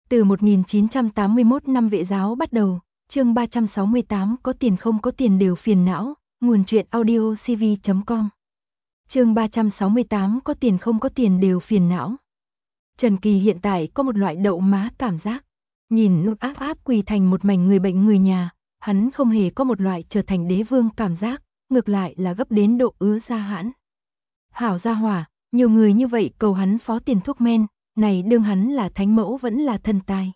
Từ 1981 năm vệ giáo bắt đầu, chương 368 có tiền không có tiền đều phiền não, nguồn truyện audio cv.com. Chương 368 có tiền không có tiền đều phiền não. Trần Kỳ hiện tại có một loại đậu má cảm giác, nhìn nút áp quỳ thành một mảnh người bệnh người nhà, hắn không hề có một loại trở thành đế vương cảm giác, ngược lại là gấp đến độ ứa ra hãn. Hảo gia hỏa, nhiều người như vậy cầu hắn phó tiền thuốc men, này đương hắn là thánh mẫu vẫn là thần tài.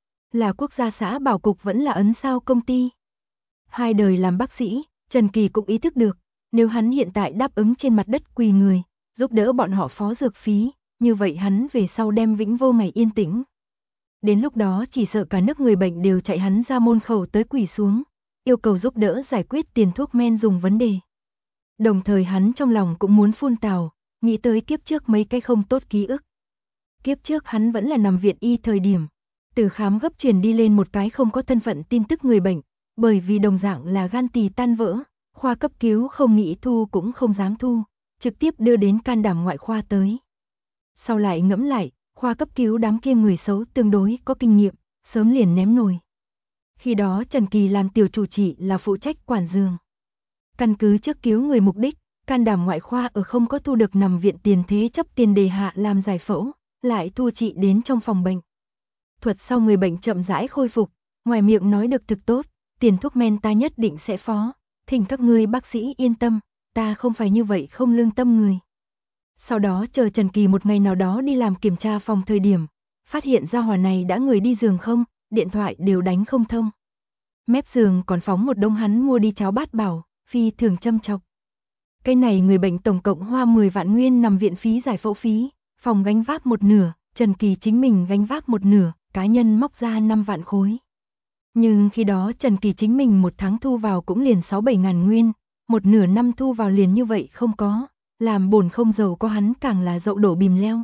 Là quốc gia xã bảo cục vẫn là ấn sao công ty. Hai đời làm bác sĩ, Trần Kỳ cũng ý thức được, nếu hắn hiện tại đáp ứng trên mặt đất quỳ người, giúp đỡ bọn họ phó dược phí, như vậy hắn về sau đem vĩnh vô ngày yên tĩnh. Đến lúc đó chỉ sợ cả nước người bệnh đều chạy hắn ra môn khẩu tới quỳ xuống, yêu cầu giúp đỡ giải quyết tiền thuốc men dùng vấn đề. Đồng thời hắn trong lòng cũng muốn phun tào, nghĩ tới kiếp trước mấy cái không tốt ký ức. Kiếp trước hắn vẫn là nằm viện y thời điểm, từ khám gấp truyền đi lên một cái không có thân phận tin tức người bệnh, bởi vì đồng dạng là gan tỳ tan vỡ, khoa cấp cứu không nghĩ thu cũng không dám thu, trực tiếp đưa đến can đảm ngoại khoa tới. Sau lại ngẫm lại, khoa cấp cứu đám kia người xấu tương đối có kinh nghiệm, sớm liền ném nồi. Khi đó Trần Kỳ làm tiểu chủ trị là phụ trách quản giường. Căn cứ trước cứu người mục đích, can đảm ngoại khoa ở không có thu được nằm viện tiền thế chấp tiền đề hạ làm giải phẫu, lại thu trị đến trong phòng bệnh. Thuật sau người bệnh chậm rãi khôi phục, ngoài miệng nói được thực tốt, tiền thuốc men ta nhất định sẽ phó, thỉnh các ngươi bác sĩ yên tâm, ta không phải như vậy không lương tâm người. Sau đó chờ Trần Kỳ một ngày nào đó đi làm kiểm tra phòng thời điểm, phát hiện ra hỏa này đã người đi giường không, điện thoại đều đánh không thông. Mép giường còn phóng một đông hắn mua đi cháo bát bảo, phi thường châm chọc. Cái này người bệnh tổng cộng hoa 10 vạn nguyên nằm viện phí giải phẫu phí, phòng gánh vác một nửa, Trần Kỳ chính mình gánh vác một nửa, cá nhân móc ra 5 vạn khối. Nhưng khi đó Trần Kỳ chính mình một tháng thu vào cũng liền 6-7 ngàn nguyên, một nửa năm thu vào liền như vậy không có, làm bổn không giàu có hắn càng là dậu đổ bìm leo.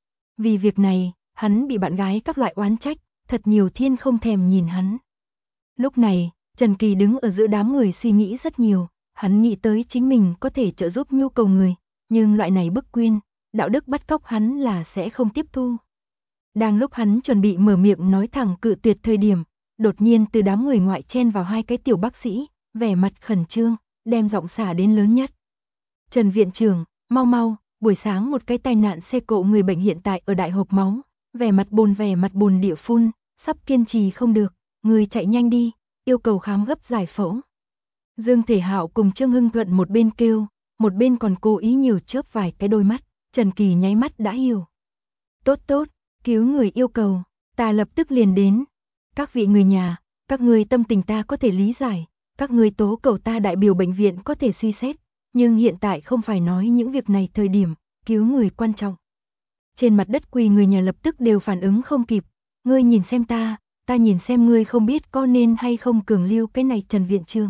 Vì việc này, hắn bị bạn gái các loại oán trách, thật nhiều thiên không thèm nhìn hắn. Lúc này, Trần Kỳ đứng ở giữa đám người suy nghĩ rất nhiều, hắn nghĩ tới chính mình có thể trợ giúp nhu cầu người, nhưng loại này bức quyên, đạo đức bắt cóc hắn là sẽ không tiếp thu. Đang lúc hắn chuẩn bị mở miệng nói thẳng cự tuyệt thời điểm, đột nhiên từ đám người ngoại chen vào hai cái tiểu bác sĩ, vẻ mặt khẩn trương, đem giọng xả đến lớn nhất. Trần viện trưởng, mau mau, buổi sáng một cái tai nạn xe cộ người bệnh hiện tại ở đại hộp máu, vẻ mặt buồn địa phun, sắp kiên trì không được, người chạy nhanh đi, yêu cầu khám gấp giải phẫu. Dương Thể Hạo cùng Trương Hưng Thuận một bên kêu, một bên còn cố ý nhiều chớp vài cái đôi mắt, Trần Kỳ nháy mắt đã hiểu. Tốt, cứu người yêu cầu, ta lập tức liền đến. Các vị người nhà, các ngươi tâm tình ta có thể lý giải, các ngươi tố cầu ta đại biểu bệnh viện có thể suy xét, nhưng hiện tại không phải nói những việc này thời điểm, cứu người quan trọng. Trên mặt đất quỳ người nhà lập tức đều phản ứng không kịp, ngươi nhìn xem ta nhìn xem ngươi không biết có nên hay không cường lưu cái này Trần viện trưởng.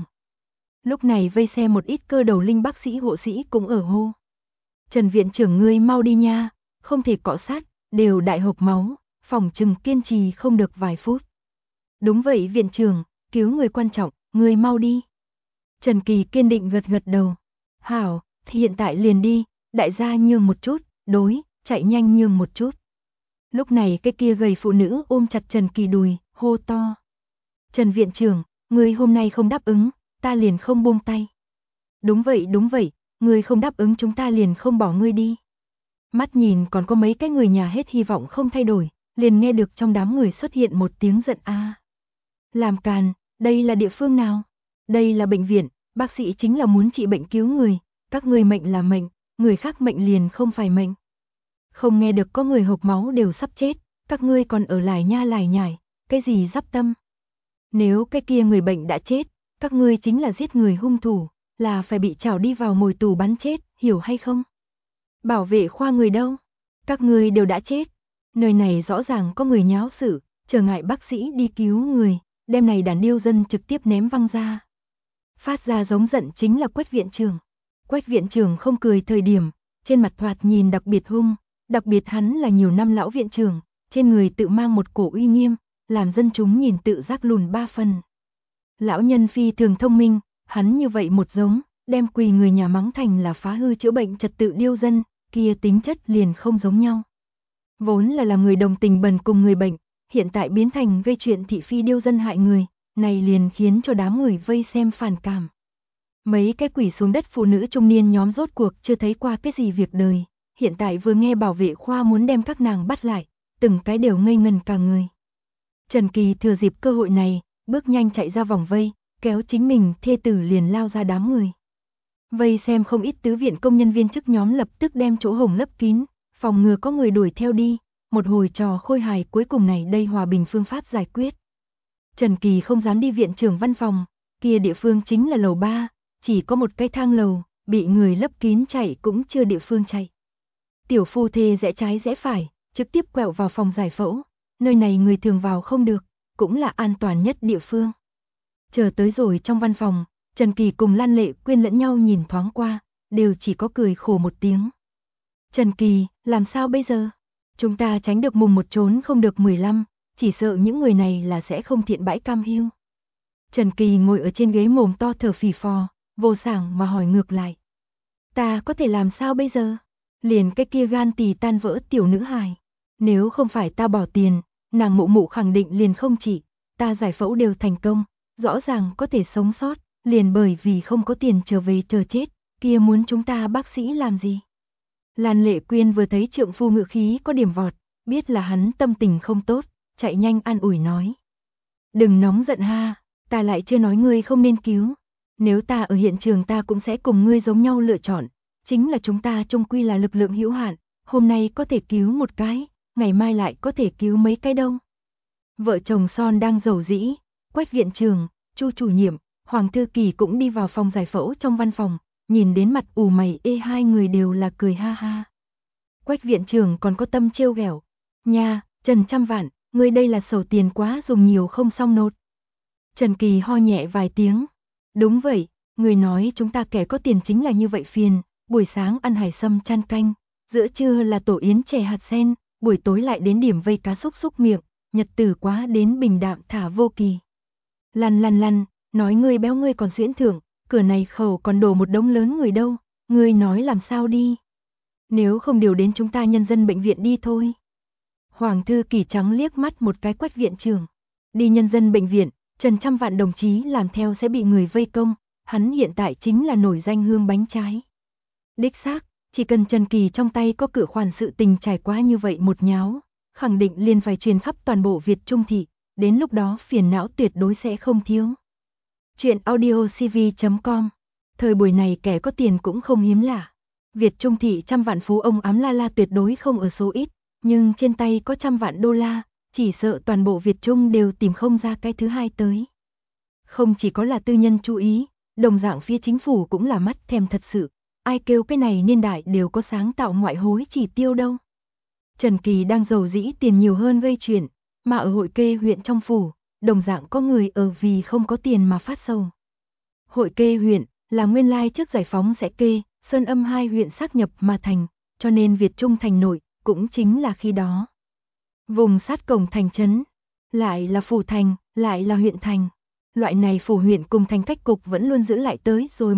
Lúc này vây xem một ít cơ đầu linh bác sĩ hộ sĩ cũng ở hô. Trần viện trưởng ngươi mau đi nha, không thể cọ sát, đều đại hộp máu, phòng chừng kiên trì không được vài phút. Đúng vậy viện trưởng, cứu người quan trọng, ngươi mau đi. Trần Kỳ kiên định gật đầu. Hảo, thì hiện tại liền đi, đại gia nhường một chút, đối, chạy nhanh nhường một chút. Lúc này cái kia gầy phụ nữ ôm chặt Trần Kỳ đùi, hô to. Trần viện trưởng, ngươi hôm nay không đáp ứng, ta liền không buông tay. Đúng vậy, ngươi không đáp ứng chúng ta liền không bỏ ngươi đi. Mắt nhìn còn có mấy cái người nhà hết hy vọng không thay đổi, liền nghe được trong đám người xuất hiện một tiếng giận a. Làm càn, đây là địa phương nào? Đây là bệnh viện, bác sĩ chính là muốn trị bệnh cứu người, các ngươi mệnh là mệnh, người khác mệnh liền không phải mệnh. Không nghe được có người hộc máu đều sắp chết, các ngươi còn ở lải nhải, cái gì giáp tâm? Nếu cái kia người bệnh đã chết, các ngươi chính là giết người hung thủ, là phải bị trảo đi vào ngồi tù bắn chết, hiểu hay không? Bảo vệ khoa người đâu? Các ngươi đều đã chết. Nơi này rõ ràng có người nháo sự, trở ngại bác sĩ đi cứu người, đem này đàn điêu dân trực tiếp ném văng ra. Phát ra giống giận chính là Quách viện trưởng. Quách viện trưởng không cười thời điểm, trên mặt thoạt nhìn đặc biệt hung, đặc biệt hắn là nhiều năm lão viện trưởng, trên người tự mang một cổ uy nghiêm, làm dân chúng nhìn tự giác lùn 3 phần. Lão nhân phi thường thông minh, hắn như vậy một giống, đem quỳ người nhà mắng thành là phá hư chữa bệnh trật tự điêu dân, kia tính chất liền không giống nhau. Vốn là làm người đồng tình bần cùng người bệnh, hiện tại biến thành gây chuyện thị phi điêu dân hại người, này liền khiến cho đám người vây xem phản cảm. Mấy cái quỷ xuống đất phụ nữ trung niên nhóm rốt cuộc chưa thấy qua cái gì việc đời, hiện tại vừa nghe bảo vệ khoa muốn đem các nàng bắt lại, từng cái đều ngây ngần cả người. Trần Kỳ thừa dịp cơ hội này, bước nhanh chạy ra vòng vây, kéo chính mình thê tử liền lao ra đám người. Vây xem không ít tứ viện công nhân viên chức nhóm lập tức đem chỗ hổng lấp kín, phòng ngừa có người đuổi theo đi, một hồi trò khôi hài cuối cùng này đây hòa bình phương pháp giải quyết. Trần Kỳ không dám đi viện trưởng văn phòng, kia địa phương chính là lầu 3, chỉ có một cái thang lầu, bị người lấp kín chạy cũng chưa địa phương chạy. Tiểu phu thê rẽ trái rẽ phải, trực tiếp quẹo vào phòng giải phẫu, nơi này người thường vào không được, cũng là an toàn nhất địa phương. Chờ tới rồi trong văn phòng, Trần Kỳ cùng Lan Lệ Quyên lẫn nhau nhìn thoáng qua, đều chỉ có cười khổ một tiếng. Trần Kỳ, làm sao bây giờ? Chúng ta tránh được mùng 1 trốn không được 15, chỉ sợ những người này là sẽ không thiện bãi cam hiu. Trần Kỳ ngồi ở trên ghế mồm to thở phì phò, vô sảng mà hỏi ngược lại. Ta có thể làm sao bây giờ? Liền cái kia gan tỳ tan vỡ tiểu nữ hài. Nếu không phải ta bỏ tiền, nàng mụ mụ khẳng định liền không chỉ, ta giải phẫu đều thành công, rõ ràng có thể sống sót, liền bởi vì không có tiền trở về chờ chết, kia muốn chúng ta bác sĩ làm gì? Lan Lệ Quyên vừa thấy trượng phu ngự khí có điểm vọt, biết là hắn tâm tình không tốt, chạy nhanh an ủi nói. Đừng nóng giận ha, ta lại chưa nói ngươi không nên cứu. Nếu ta ở hiện trường ta cũng sẽ cùng ngươi giống nhau lựa chọn, chính là chúng ta chung quy là lực lượng hữu hạn, hôm nay có thể cứu một cái, ngày mai lại có thể cứu mấy cái đâu. Vợ chồng son đang rầu rĩ, Quách viện trưởng, Chu chủ nhiệm, Hoàng thư kỳ cũng đi vào phòng giải phẫu trong văn phòng, nhìn đến mặt ủ mày ê hai người đều là cười ha ha. Quách viện trưởng còn có tâm trêu ghẹo, nha, Trần trăm vạn, ngươi đây là sầu tiền quá dùng nhiều không xong nốt. Trần Kỳ ho nhẹ vài tiếng, đúng vậy, người nói chúng ta kẻ có tiền chính là như vậy phiền, buổi sáng ăn hải sâm chan canh, giữa trưa là tổ yến chè hạt sen, buổi tối lại đến điểm vây cá xúc xúc miệng, nhật tử quá đến bình đạm thả vô kỳ. Lăn, nói ngươi béo ngươi còn xuyễn thưởng, cửa này khẩu còn đổ một đống lớn người đâu, ngươi nói làm sao đi. Nếu không điều đến chúng ta nhân dân bệnh viện đi thôi. Hoàng thư kỳ trắng liếc mắt một cái Quách viện trưởng. Đi nhân dân bệnh viện, Trần trăm vạn đồng chí làm theo sẽ bị người vây công, hắn hiện tại chính là nổi danh hương bánh trái. Đích xác, chỉ cần Trần Kỳ trong tay có cự khoản sự tình trải qua như vậy một nháo, khẳng định liền phải truyền khắp toàn bộ Việt Trung thị, đến lúc đó phiền não tuyệt đối sẽ không thiếu. Chuyện audiocv.com. Thời buổi này kẻ có tiền cũng không hiếm lạ. Việt Trung thị trăm vạn phú ông ám la tuyệt đối không ở số ít, nhưng trên tay có trăm vạn đô la, chỉ sợ toàn bộ Việt Trung đều tìm không ra cái thứ hai tới. Không chỉ có là tư nhân chú ý, đồng dạng phía chính phủ cũng là mắt thèm thật sự, ai kêu cái này niên đại đều có sáng tạo ngoại hối chỉ tiêu đâu. Trần Kỳ đang giàu dĩ tiền nhiều hơn gây chuyện, mà ở hội kê huyện trong phủ, đồng dạng có người ở vì không có tiền mà phát sầu. Hội kê huyện là nguyên lai trước giải phóng sẽ kê, Sơn Âm hai huyện sáp nhập mà thành, cho nên Việt Trung thành nội, cũng chính là khi đó. Vùng sát cổng thành trấn, lại là phủ thành, lại là huyện thành. Loại này phủ huyện cùng thành cách cục vẫn luôn giữ lại tới rồi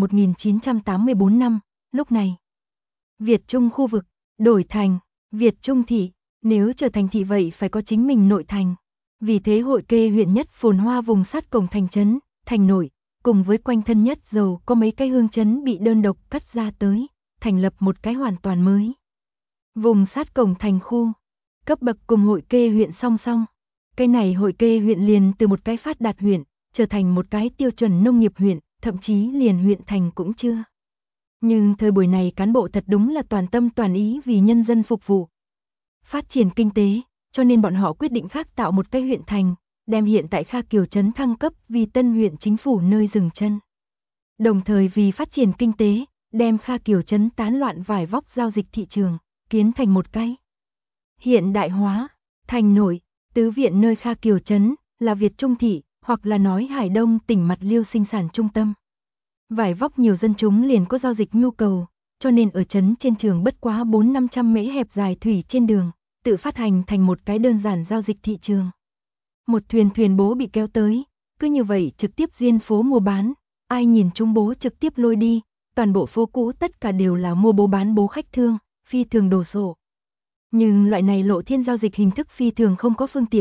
1984 năm, lúc này. Việt Trung khu vực, đổi thành, Việt Trung thị, nếu trở thành thị vậy phải có chính mình nội thành. Vì thế hội kê huyện nhất phồn hoa vùng sát cổng thành trấn, thành nội, cùng với quanh thân nhất giàu có mấy cái hương trấn bị đơn độc cắt ra tới, thành lập một cái hoàn toàn mới. Vùng sát cổng thành khu, cấp bậc cùng hội kê huyện song song. Cái này hội kê huyện liền từ một cái phát đạt huyện, trở thành một cái tiêu chuẩn nông nghiệp huyện, thậm chí liền huyện thành cũng chưa. Nhưng thời buổi này cán bộ thật đúng là toàn tâm toàn ý vì nhân dân phục vụ. Phát triển kinh tế, cho nên bọn họ quyết định khác tạo một cái huyện thành, đem hiện tại Kha Kiều trấn thăng cấp vì tân huyện chính phủ nơi dừng chân. Đồng thời vì phát triển kinh tế, đem Kha Kiều trấn tán loạn vải vóc giao dịch thị trường, kiến thành một cái hiện đại hóa, thành nổi, tứ viện nơi Kha Kiều trấn là Việt Trung thị, hoặc là nói Hải Đông tỉnh Mặt Liêu sinh sản trung tâm. Vải vóc nhiều dân chúng liền có giao dịch nhu cầu, cho nên ở trấn trên trường bất quá 400-500 mễ hẹp dài thủy trên đường, tự phát hành thành một cái đơn giản giao dịch thị trường. Một thuyền bố bị kéo tới, cứ như vậy trực tiếp diên phố mua bán, ai nhìn chúng bố trực tiếp lôi đi, toàn bộ phố cũ tất cả đều là mua bố bán bố khách thương, phi thường đồ sộ. Nhưng loại này lộ thiên giao dịch hình thức phi thường không có phương tiện,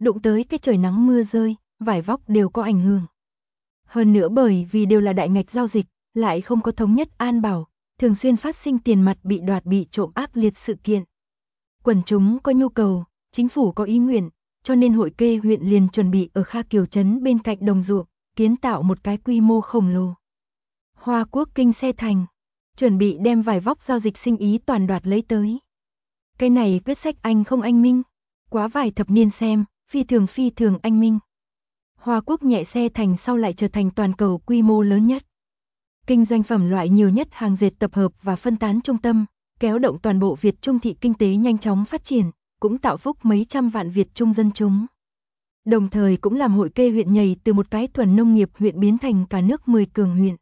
đụng tới cái trời nắng mưa rơi, vải vóc đều có ảnh hưởng. Hơn nữa bởi vì đều là đại ngạch giao dịch, lại không có thống nhất an bảo, thường xuyên phát sinh tiền mặt bị đoạt bị trộm ác liệt sự kiện. Quần chúng có nhu cầu, chính phủ có ý nguyện, cho nên hội kê huyện liền chuẩn bị ở Kha Kiều trấn bên cạnh đồng ruộng, kiến tạo một cái quy mô khổng lồ. Hoa Quốc kinh xe thành, chuẩn bị đem vải vóc giao dịch sinh ý toàn đoạt lấy tới. Cái này quyết sách anh không anh minh, quá vài thập niên xem, phi thường anh minh. Hoa Quốc nhẹ xe thành sau lại trở thành toàn cầu quy mô lớn nhất. Kinh doanh phẩm loại nhiều nhất hàng dệt tập hợp và phân tán trung tâm, kéo động toàn bộ Việt Trung thị kinh tế nhanh chóng phát triển, cũng tạo phúc mấy trăm vạn Việt Trung dân chúng. Đồng thời cũng làm hội kê huyện nhảy từ một cái thuần nông nghiệp huyện biến thành cả nước 10 cường huyện.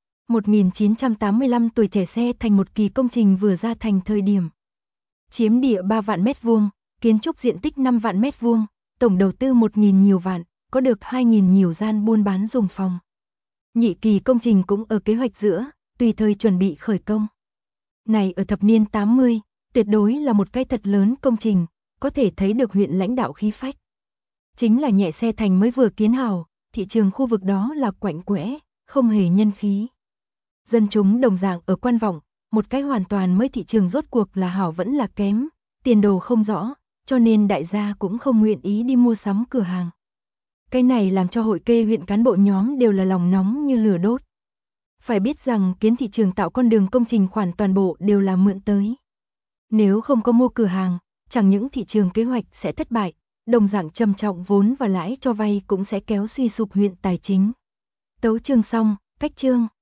1985 tuổi trẻ xe thành một kỳ công trình vừa ra thành thời điểm. Chiếm địa 3 vạn mét vuông, kiến trúc diện tích 5 vạn mét vuông, tổng đầu tư 1.000 nhiều vạn, có được 2.000 nhiều gian buôn bán dùng phòng. Nhị kỳ công trình cũng ở kế hoạch giữa, tùy thời chuẩn bị khởi công. Này ở thập niên 80, tuyệt đối là một cái thật lớn công trình, có thể thấy được huyện lãnh đạo khí phách. Chính là nhẹ xe thành mới vừa kiến hào, thị trường khu vực đó là quạnh quẽ, không hề nhân khí. Dân chúng đồng dạng ở quan vọng, một cái hoàn toàn mới thị trường rốt cuộc là hảo vẫn là kém, tiền đồ không rõ, cho nên đại gia cũng không nguyện ý đi mua sắm cửa hàng. Cái này làm cho hội kê huyện cán bộ nhóm đều là lòng nóng như lửa đốt. Phải biết rằng kiến thị trường tạo con đường công trình khoản toàn bộ đều là mượn tới. Nếu không có mua cửa hàng, chẳng những thị trường kế hoạch sẽ thất bại, đồng dạng trầm trọng vốn và lãi cho vay cũng sẽ kéo suy sụp huyện tài chính. Tấu chương xong, cách chương.